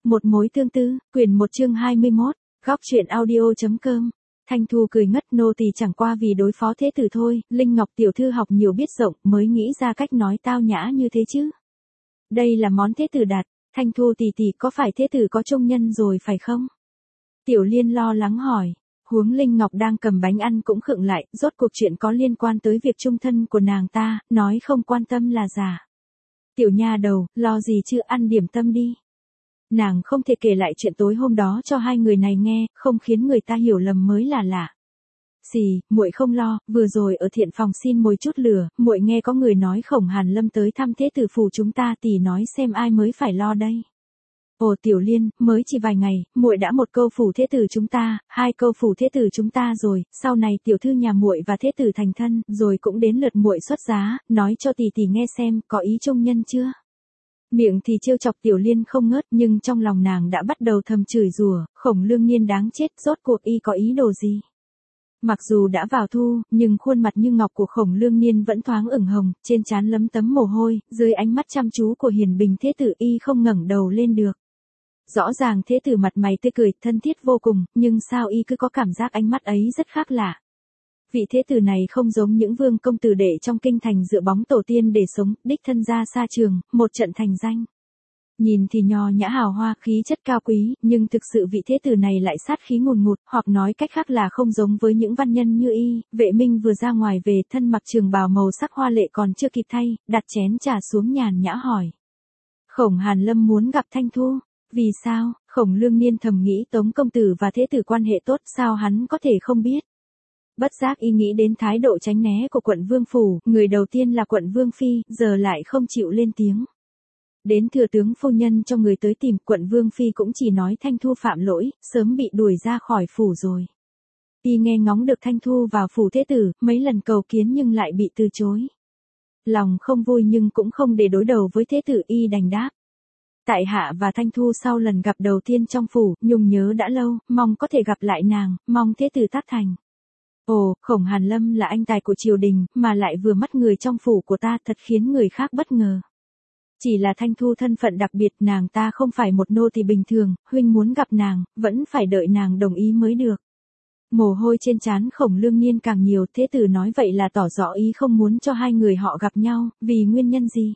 Một mối tương tư, quyển 1 chương 21, góc truyện audio.com. Thanh Thu cười ngất, nô tỳ chẳng qua vì đối phó thế tử thôi, Linh Ngọc tiểu thư học nhiều biết rộng mới nghĩ ra cách nói tao nhã như thế chứ. Đây là món thế tử đặt, Thanh Thu tỷ tỷ có phải thế tử có trung nhân rồi phải không? Tiểu Liên lo lắng hỏi. Huống Linh Ngọc đang cầm bánh ăn cũng khựng lại, rốt cuộc chuyện có liên quan tới việc chung thân của nàng ta, nói không quan tâm là giả. Tiểu nha đầu, lo gì chứ, ăn điểm tâm đi. Nàng không thể kể lại chuyện tối hôm đó cho hai người này nghe, không khiến người ta hiểu lầm mới là lạ. Xì, muội không lo, vừa rồi ở thiện phòng xin mồi chút lửa, muội nghe có người nói Khổng Hàn Lâm tới thăm thế tử phủ chúng ta, tỷ nói xem ai mới phải lo đây. Ồ Tiểu Liên, mới chỉ vài ngày, muội đã một câu phủ thế tử chúng ta, hai câu phủ thế tử chúng ta rồi, sau này tiểu thư nhà muội và thế tử thành thân, rồi cũng đến lượt muội xuất giá, nói cho tỷ tỷ nghe xem, có ý trung nhân chưa? Miệng thì trêu chọc Tiểu Liên không ngớt, nhưng trong lòng nàng đã bắt đầu thầm chửi rủa, Khổng Lương Nhiên đáng chết, rốt cuộc y có ý đồ gì? Mặc dù đã vào thu, nhưng khuôn mặt như ngọc của Khổng Lương Nhiên vẫn thoáng ửng hồng, trên trán lấm tấm mồ hôi, dưới ánh mắt chăm chú của Hiền Bình thế tử y không ngẩng đầu lên được. Rõ ràng thế tử mặt mày tươi cười, thân thiết vô cùng, nhưng sao y cứ có cảm giác ánh mắt ấy rất khác lạ. Vị thế tử này không giống những vương công tử đệ trong kinh thành dựa bóng tổ tiên để sống, đích thân ra xa trường, một trận thành danh. Nhìn thì nho nhã hào hoa, khí chất cao quý, nhưng thực sự vị thế tử này lại sát khí ngùn ngụt, hoặc nói cách khác là không giống với những văn nhân như y. Vệ Minh vừa ra ngoài về, thân mặc trường bào màu sắc hoa lệ còn chưa kịp thay, đặt chén trà xuống nhàn nhã hỏi. Khổng Hàn Lâm muốn gặp Thanh Thu. Vì sao? Khổng Lương Niên thầm nghĩ Tống công tử và thế tử quan hệ tốt, sao hắn có thể không biết? Bất giác y nghĩ đến thái độ tránh né của quận Vương Phủ, người đầu tiên là quận Vương Phi, giờ lại không chịu lên tiếng. Đến thừa tướng phu nhân cho người tới tìm, quận Vương Phi cũng chỉ nói Thanh Thu phạm lỗi, sớm bị đuổi ra khỏi phủ rồi. Y nghe ngóng được Thanh Thu vào phủ thế tử, mấy lần cầu kiến nhưng lại bị từ chối. Lòng không vui nhưng cũng không để đối đầu với thế tử, y đành đáp. Tại hạ và Thanh Thu sau lần gặp đầu tiên trong phủ, nhung nhớ đã lâu, mong có thể gặp lại nàng, mong thế tử tác thành. Ồ, Khổng Hàn Lâm là anh tài của triều đình, mà lại vừa mắt người trong phủ của ta, thật khiến người khác bất ngờ. Chỉ là Thanh Thu thân phận đặc biệt, nàng ta không phải một nô tỳ bình thường, huynh muốn gặp nàng, vẫn phải đợi nàng đồng ý mới được. Mồ hôi trên trán Khổng Lương Niên càng nhiều, thế tử nói vậy là tỏ rõ ý không muốn cho hai người họ gặp nhau, vì nguyên nhân gì?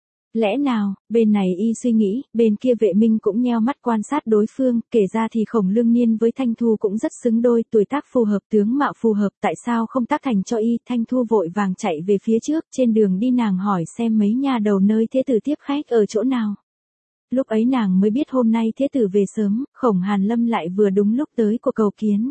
Lẽ nào, bên này y suy nghĩ, bên kia Vệ Minh cũng nheo mắt quan sát đối phương, kể ra thì Khổng Lương Niên với Thanh Thu cũng rất xứng đôi, tuổi tác phù hợp, tướng mạo phù hợp, tại sao không tác thành cho y? Thanh Thu vội vàng chạy về phía trước, trên đường đi nàng hỏi xem mấy nha đầu nơi thế tử tiếp khách ở chỗ nào. Lúc ấy nàng mới biết hôm nay thế tử về sớm, Khổng Hàn Lâm lại vừa đúng lúc tới của cầu kiến.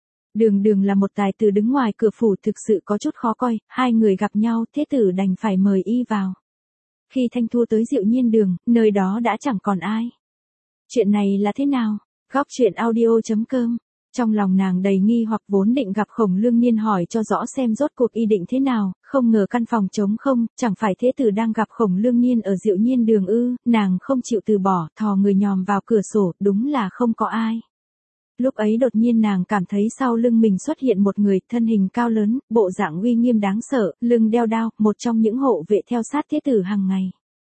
Đường là một tài tử đứng ngoài cửa phủ, thực sự có chút khó coi, hai người gặp nhau, thế tử đành phải mời y vào. Khi Thanh Thu tới Diệu Nhiên đường, nơi đó đã chẳng còn ai. Chuyện này là thế nào? Góc truyện audio.com. Trong lòng nàng đầy nghi hoặc, vốn định gặp Khổng Lương Niên hỏi cho rõ xem rốt cuộc y định thế nào, không ngờ căn phòng trống không, chẳng phải thế tử đang gặp Khổng Lương Niên ở Diệu Nhiên đường ư? Nàng không chịu từ bỏ, thò người nhòm vào cửa sổ, đúng là không có ai. Lúc ấy đột nhiên nàng cảm thấy sau lưng mình xuất hiện một người, thân hình cao lớn, bộ dạng uy nghiêm đáng sợ, lưng đeo đao, một trong những hộ vệ theo sát thế tử hàng ngày.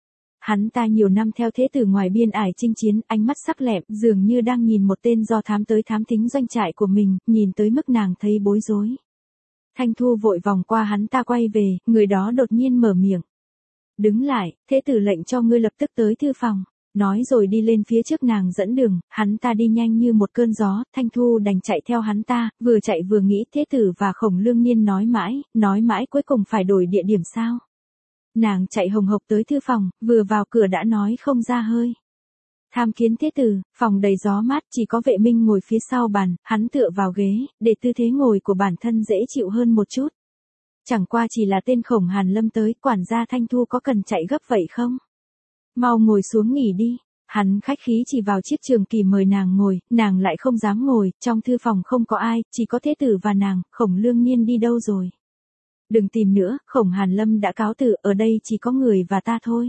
Hắn ta nhiều năm theo thế tử ngoài biên ải chinh chiến, ánh mắt sắc lẹm, dường như đang nhìn một tên do thám tới thám thính doanh trại của mình, nhìn tới mức nàng thấy bối rối. Thanh Thu vội vòng qua hắn ta quay về, người đó đột nhiên mở miệng. Đứng lại, thế tử lệnh cho ngươi lập tức tới thư phòng. Nói rồi đi lên phía trước nàng dẫn đường, hắn ta đi nhanh như một cơn gió, Thanh Thu đành chạy theo hắn ta, vừa chạy vừa nghĩ thế tử và Khổng Lương Niên nói mãi cuối cùng phải đổi địa điểm sao. Nàng chạy hồng hộc tới thư phòng, vừa vào cửa đã nói không ra hơi. Tham kiến thế tử, phòng đầy gió mát, chỉ có Vệ Minh ngồi phía sau bàn, hắn tựa vào ghế, để tư thế ngồi của bản thân dễ chịu hơn một chút. Chẳng qua chỉ là tên Khổng Hàn Lâm tới, quản gia Thanh Thu có cần chạy gấp vậy không? Mau ngồi xuống nghỉ đi. Hắn khách khí chỉ vào chiếc trường kỳ mời nàng ngồi, nàng lại không dám ngồi, trong thư phòng không có ai, chỉ có thế tử và nàng. Khổng Lương Niên đi đâu rồi? Đừng tìm nữa, Khổng Hàn Lâm đã cáo từ, ở đây chỉ có người và ta thôi.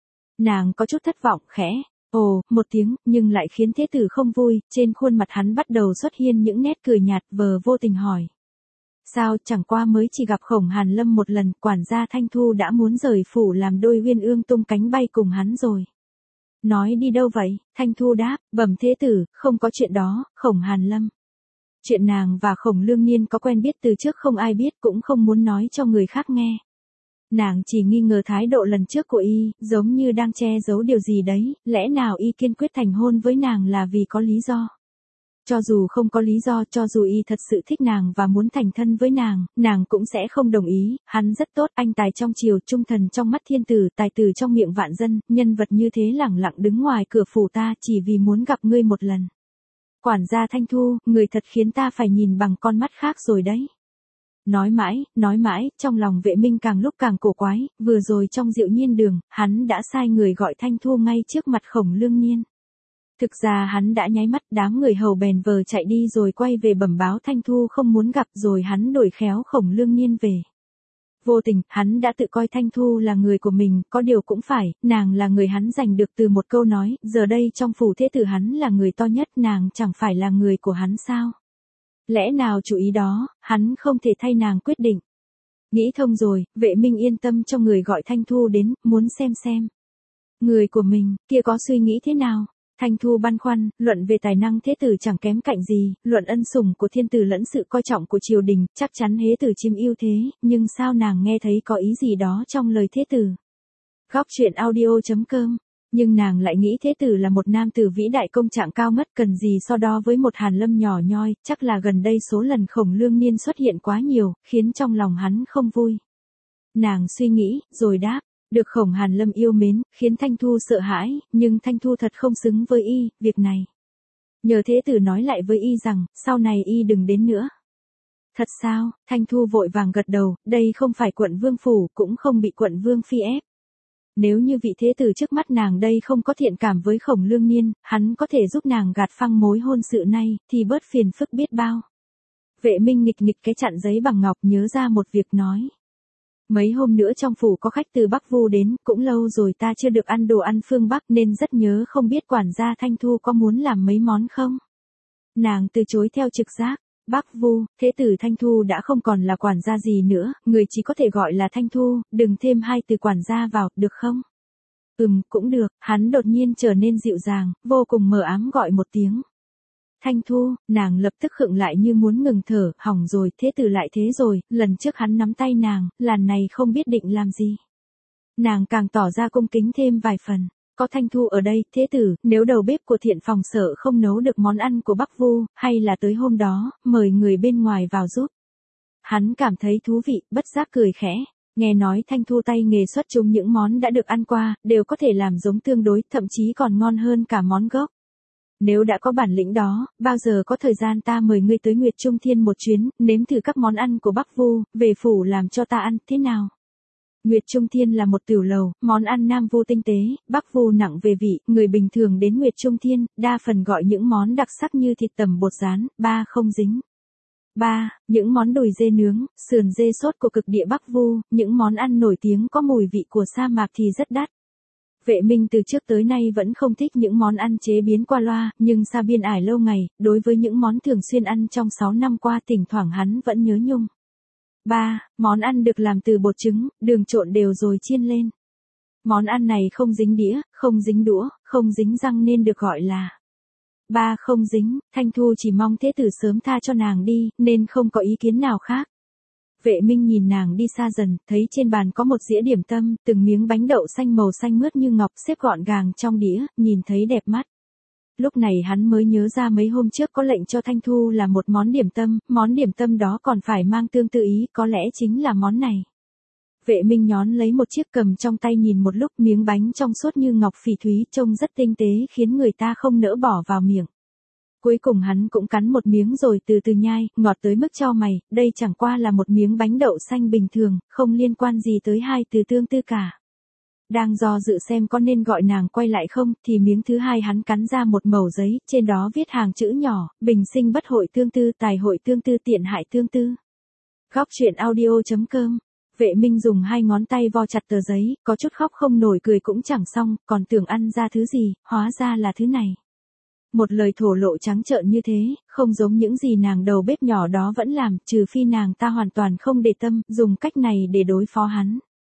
Nàng có chút thất vọng, khẽ, ồ, một tiếng, nhưng lại khiến thế tử không vui, trên khuôn mặt hắn bắt đầu xuất hiện những nét cười nhạt, vờ vô tình hỏi. Sao, chẳng qua mới chỉ gặp Khổng Hàn Lâm một lần, quản gia Thanh Thu đã muốn rời phủ làm đôi uyên ương tung cánh bay cùng hắn rồi. Nói đi đâu vậy? Thanh Thu đáp, bẩm thế tử, không có chuyện đó, Khổng Hàn Lâm. Chuyện nàng và Khổng Lương Niên có quen biết từ trước không ai biết cũng không muốn nói cho người khác nghe. Nàng chỉ nghi ngờ thái độ lần trước của y, giống như đang che giấu điều gì đấy, lẽ nào y kiên quyết thành hôn với nàng là vì có lý do. Cho dù không có lý do, cho dù y thật sự thích nàng và muốn thành thân với nàng cũng sẽ không đồng ý, hắn rất tốt, anh tài trong triều, trung thần trong mắt thiên tử, tài tử trong miệng vạn dân, nhân vật như thế lẳng lặng đứng ngoài cửa phủ ta chỉ vì muốn gặp ngươi một lần. Quản gia Thanh Thu, người thật khiến ta phải nhìn bằng con mắt khác rồi đấy. Nói mãi, trong lòng Vệ Minh càng lúc càng cổ quái, vừa rồi trong Diệu Nhiên đường, hắn đã sai người gọi Thanh Thu ngay trước mặt Khổng Lương Niên. Thực ra hắn đã nháy mắt, đám người hầu bèn vờ chạy đi rồi quay về bẩm báo Thanh Thu không muốn gặp, rồi hắn đổi khéo Khổng Lương Niên về. Vô tình, hắn đã tự coi Thanh Thu là người của mình, có điều cũng phải, nàng là người hắn giành được từ một câu nói, giờ đây trong phủ thế tử hắn là người to nhất, nàng chẳng phải là người của hắn sao? Lẽ nào chủ ý đó, hắn không thể thay nàng quyết định. Nghĩ thông rồi, Vệ Minh yên tâm cho người gọi Thanh Thu đến, muốn xem. Người của mình, kia có suy nghĩ thế nào? Thanh Thu băn khoăn, luận về tài năng thế tử chẳng kém cạnh gì, luận ân sủng của thiên tử lẫn sự coi trọng của triều đình, chắc chắn hế tử chiếm ưu thế, nhưng sao nàng nghe thấy có ý gì đó trong lời thế tử. Góc truyện audio.com. Nhưng nàng lại nghĩ thế tử là một nam tử vĩ đại công trạng cao mất, cần gì so đo với một Hàn Lâm nhỏ nhoi, chắc là gần đây số lần Khổng Lương Niên xuất hiện quá nhiều, khiến trong lòng hắn không vui. Nàng suy nghĩ, rồi đáp. Được Khổng Hàn Lâm yêu mến, khiến Thanh Thu sợ hãi, nhưng Thanh Thu thật không xứng với y, việc này. Nhờ thế tử nói lại với y rằng, sau này y đừng đến nữa. Thật sao? Thanh Thu vội vàng gật đầu, đây không phải quận vương phủ, cũng không bị quận vương phi ép. Nếu như vị thế tử trước mắt nàng đây không có thiện cảm với Khổng Lương Niên, hắn có thể giúp nàng gạt phăng mối hôn sự này, thì bớt phiền phức biết bao. Vệ Minh nghịch cái chặn giấy bằng ngọc, nhớ ra một việc nói. Mấy hôm nữa trong phủ có khách từ Bắc Vu đến, cũng lâu rồi ta chưa được ăn đồ ăn phương Bắc nên rất nhớ, không biết quản gia Thanh Thu có muốn làm mấy món không? Nàng từ chối theo trực giác. Bắc Vu, thế tử Thanh Thu đã không còn là quản gia gì nữa, người chỉ có thể gọi là Thanh Thu, đừng thêm hai từ quản gia vào, được không? Cũng được, hắn đột nhiên trở nên dịu dàng, vô cùng mờ ám gọi một tiếng. Thanh Thu, nàng lập tức khựng lại như muốn ngừng thở, hỏng rồi, thế tử lại thế rồi, lần trước hắn nắm tay nàng, lần này không biết định làm gì. Nàng càng tỏ ra cung kính thêm vài phần. Có Thanh Thu ở đây, thế tử, nếu đầu bếp của Thiện phòng sợ không nấu được món ăn của Bắc Vu, hay là tới hôm đó, mời người bên ngoài vào giúp. Hắn cảm thấy thú vị, bất giác cười khẽ. Nghe nói Thanh Thu tay nghề xuất chúng, những món đã được ăn qua, đều có thể làm giống tương đối, thậm chí còn ngon hơn cả món gốc. Nếu đã có bản lĩnh đó, bao giờ có thời gian ta mời ngươi tới Nguyệt Trung Thiên một chuyến, nếm thử các món ăn của Bắc Vu, về phủ làm cho ta ăn, thế nào? Nguyệt Trung Thiên là một tiểu lầu, món ăn Nam Vu tinh tế, Bắc Vu nặng về vị, người bình thường đến Nguyệt Trung Thiên, đa phần gọi những món đặc sắc như thịt tầm bột rán, không dính. Những món đùi dê nướng, sườn dê sốt của cực địa Bắc Vu, những món ăn nổi tiếng có mùi vị của sa mạc thì rất đắt. Vệ Minh từ trước tới nay vẫn không thích những món ăn chế biến qua loa, nhưng xa biên ải lâu ngày, đối với những món thường xuyên ăn trong 6 năm qua thỉnh thoảng hắn vẫn nhớ nhung. Món ăn được làm từ bột trứng, đường trộn đều rồi chiên lên. Món ăn này không dính đĩa, không dính đũa, không dính răng nên được gọi là không dính. Thanh Thu chỉ mong thế tử sớm tha cho nàng đi, nên không có ý kiến nào khác. Vệ Minh nhìn nàng đi xa dần, thấy trên bàn có một dĩa điểm tâm, từng miếng bánh đậu xanh màu xanh mướt như ngọc xếp gọn gàng trong đĩa, nhìn thấy đẹp mắt. Lúc này hắn mới nhớ ra mấy hôm trước có lệnh cho Thanh Thu là một món điểm tâm đó còn phải mang tương tự ý, có lẽ chính là món này. Vệ Minh nhón lấy một chiếc cầm trong tay nhìn một lúc, miếng bánh trong suốt như ngọc phỉ thúy, trông rất tinh tế khiến người ta không nỡ bỏ vào miệng. Cuối cùng hắn cũng cắn một miếng rồi từ từ nhai, ngọt tới mức chau mày, đây chẳng qua là một miếng bánh đậu xanh bình thường, không liên quan gì tới hai từ tương tư cả. Đang do dự xem có nên gọi nàng quay lại không, thì miếng thứ hai hắn cắn ra một mẩu giấy, trên đó viết hàng chữ nhỏ, bình sinh bất hội tương tư, tài hội tương tư, tiện hại tương tư. Góc truyện audio.com. Vệ Minh dùng hai ngón tay vo chặt tờ giấy, có chút khóc không nổi cười cũng chẳng xong, còn tưởng ăn ra thứ gì, hóa ra là thứ này. Một lời thổ lộ trắng trợn như thế, không giống những gì nàng đầu bếp nhỏ đó vẫn làm, trừ phi nàng ta hoàn toàn không để tâm, dùng cách này để đối phó hắn.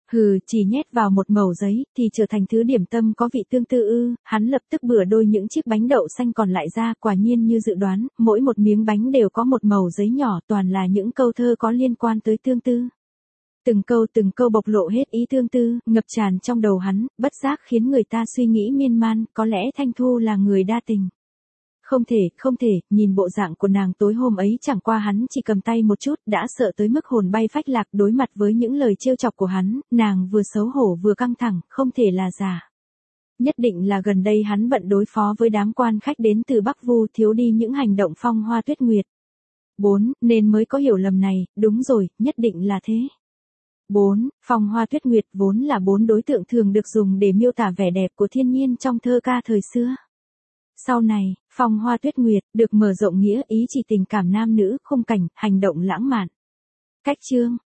Hừ, chỉ nhét vào một mẩu giấy, thì trở thành thứ điểm tâm có vị tương tư ư, hắn lập tức bừa đôi những chiếc bánh đậu xanh còn lại ra, quả nhiên như dự đoán, mỗi một miếng bánh đều có một mẩu giấy nhỏ, toàn là những câu thơ có liên quan tới tương tư. Từng câu bộc lộ hết ý tương tư, ngập tràn trong đầu hắn, bất giác khiến người ta suy nghĩ miên man, có lẽ Thanh Thu là người đa tình. Không thể, nhìn bộ dạng của nàng tối hôm ấy chẳng qua hắn chỉ cầm tay một chút, đã sợ tới mức hồn bay phách lạc. Đối mặt với những lời trêu chọc của hắn, nàng vừa xấu hổ vừa căng thẳng, không thể là giả. Nhất định là gần đây hắn bận đối phó với đám quan khách đến từ Bắc Vu, thiếu đi những hành động phong hoa tuyết nguyệt. 4. Nên mới có hiểu lầm này, đúng rồi, nhất định là thế. 4. Phong hoa tuyết nguyệt vốn là 4 đối tượng thường được dùng để miêu tả vẻ đẹp của thiên nhiên trong thơ ca thời xưa. Sau này, phong hoa tuyết nguyệt được mở rộng nghĩa ý chỉ tình cảm nam nữ, khung cảnh, hành động lãng mạn. Cách chương